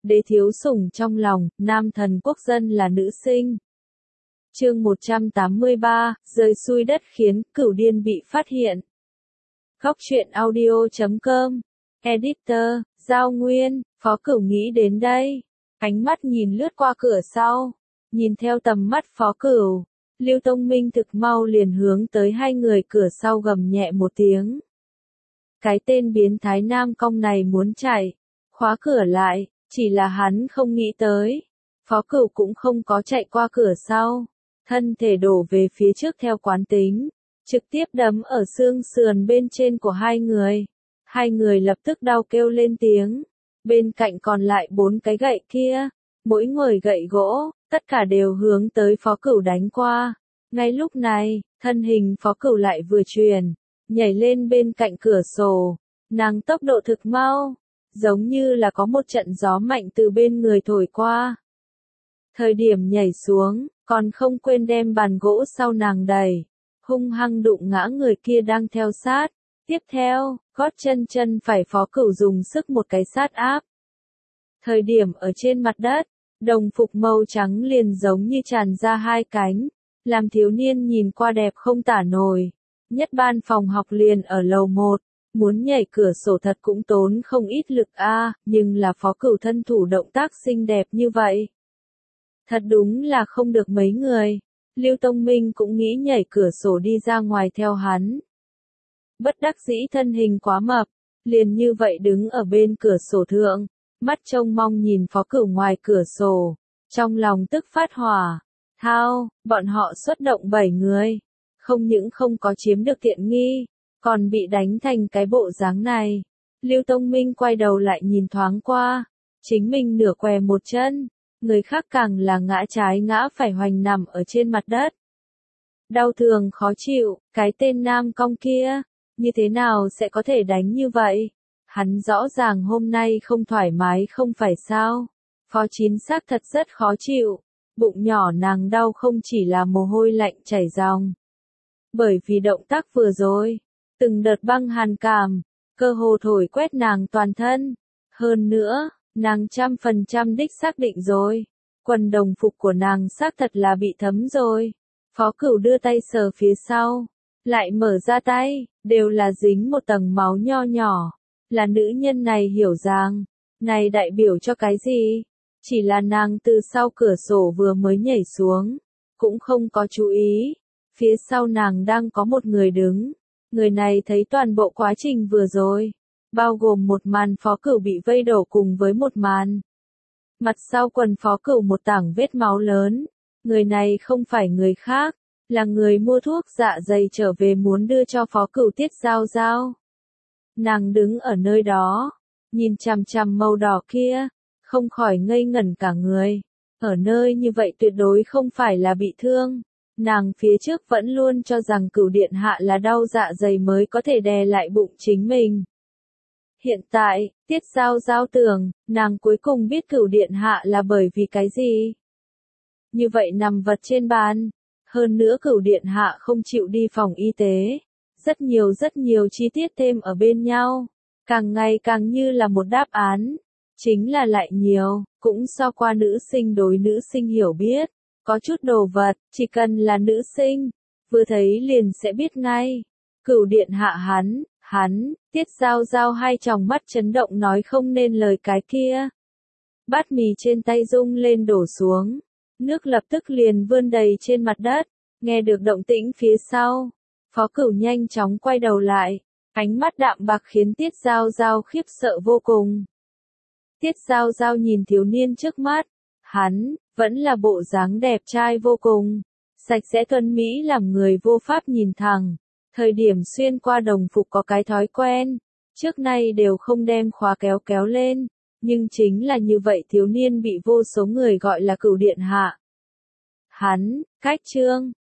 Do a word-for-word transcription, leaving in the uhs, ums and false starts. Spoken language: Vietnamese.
đế thiếu sủng trong lòng, nam thần quốc dân là nữ sinh. Chương một trăm tám mươi ba, rơi xuôi đất khiến Cửu Điên bị phát hiện. Góc truyện audio chấm com, Editor, Giao Nguyên, Phó Cửu nghĩ đến đây. Ánh mắt nhìn lướt qua cửa sau, nhìn theo tầm mắt Phó Cửu, Lưu Tông Minh thực mau liền hướng tới hai người cửa sau gầm nhẹ một tiếng. Cái tên biến thái nam cong này muốn chạy, khóa cửa lại, chỉ là hắn không nghĩ tới. Phó Cửu cũng không có chạy qua cửa sau, thân thể đổ về phía trước theo quán tính, trực tiếp đấm ở xương sườn bên trên của hai người. Hai người lập tức đau kêu lên tiếng. Bên cạnh còn lại bốn cái gậy kia, mỗi người gậy gỗ, tất cả đều hướng tới Phó Cửu đánh qua. Ngay lúc này, thân hình Phó Cửu lại vừa chuyển, nhảy lên bên cạnh cửa sổ, nàng tốc độ thực mau, giống như là có một trận gió mạnh từ bên người thổi qua. Thời điểm nhảy xuống, còn không quên đem bàn gỗ sau nàng đẩy, hung hăng đụng ngã người kia đang theo sát. Tiếp theo, gót chân chân phải Phó Cửu dùng sức một cái sát áp. Thời điểm ở trên mặt đất, đồng phục màu trắng liền giống như tràn ra hai cánh, làm thiếu niên nhìn qua đẹp không tả nổi. Nhất ban phòng học liền ở lầu một, muốn nhảy cửa sổ thật cũng tốn không ít lực a, nhưng là Phó Cửu thân thủ động tác xinh đẹp như vậy. Thật đúng là không được mấy người. Lưu Tông Minh cũng nghĩ nhảy cửa sổ đi ra ngoài theo hắn. Bất đắc dĩ thân hình quá mập, liền như vậy đứng ở bên cửa sổ thượng, mắt trông mong nhìn Phó Cửu ngoài cửa sổ, trong lòng tức phát hỏa. Thao, bọn họ xuất động bảy người, không những không có chiếm được tiện nghi, còn bị đánh thành cái bộ dáng này. Lưu Tông Minh quay đầu lại nhìn thoáng qua, chính mình nửa què một chân, người khác càng là ngã trái ngã phải hoành nằm ở trên mặt đất. Đau thương khó chịu, cái tên nam cong kia, như thế nào sẽ có thể đánh như vậy? Hắn rõ ràng hôm nay không thoải mái không phải sao? Phó Chín xác thật rất khó chịu, bụng nhỏ nàng đau không chỉ là mồ hôi lạnh chảy ròng. Bởi vì động tác vừa rồi, từng đợt băng hàn cảm, cơ hồ thổi quét nàng toàn thân. Hơn nữa, nàng trăm phần trăm đích xác định rồi, quần đồng phục của nàng xác thật là bị thấm rồi. Phó Cửu đưa tay sờ phía sau, lại mở ra tay, đều là dính một tầng máu nho nhỏ. Là nữ nhân này hiểu rằng, này đại biểu cho cái gì? Chỉ là nàng từ sau cửa sổ vừa mới nhảy xuống, cũng không có chú ý. Phía sau nàng đang có một người đứng, người này thấy toàn bộ quá trình vừa rồi, bao gồm một màn Phó Cửu bị vây đổ cùng với một màn. Mặt sau quần Phó Cửu một tảng vết máu lớn, người này không phải người khác, là người mua thuốc dạ dày trở về muốn đưa cho Phó Cửu Tiết Giao Giao. Nàng đứng ở nơi đó, nhìn chằm chằm màu đỏ kia, không khỏi ngây ngẩn cả người. Ở nơi như vậy tuyệt đối không phải là bị thương. Nàng phía trước vẫn luôn cho rằng Cửu Điện Hạ là đau dạ dày mới có thể đè lại bụng chính mình. Hiện tại, Tiết Giao Giao tưởng, nàng cuối cùng biết Cửu Điện Hạ là bởi vì cái gì. Như vậy nằm vật trên bàn. Hơn nữa Cửu Điện Hạ không chịu đi phòng y tế. Rất nhiều rất nhiều chi tiết thêm ở bên nhau. Càng ngày càng như là một đáp án. Chính là lại nhiều, cũng so qua nữ sinh đối nữ sinh hiểu biết. Có chút đồ vật, chỉ cần là nữ sinh, vừa thấy liền sẽ biết ngay. Cửu Điện Hạ hắn, hắn, Tiết Giao Giao hai tròng mắt chấn động nói không nên lời cái kia. Bát mì trên tay rung lên đổ xuống, nước lập tức liền vươn đầy trên mặt đất, nghe được động tĩnh phía sau. Phó Cửu nhanh chóng quay đầu lại, ánh mắt đạm bạc khiến Tiết Giao Giao khiếp sợ vô cùng. Tiết Giao Giao nhìn thiếu niên trước mắt, hắn, vẫn là bộ dáng đẹp trai vô cùng, sạch sẽ tuấn mỹ làm người vô pháp nhìn thẳng. Thời điểm xuyên qua đồng phục có cái thói quen, trước nay đều không đem khóa kéo kéo lên, nhưng chính là như vậy thiếu niên bị vô số người gọi là Cửu Điện Hạ. Hắn, cách trương,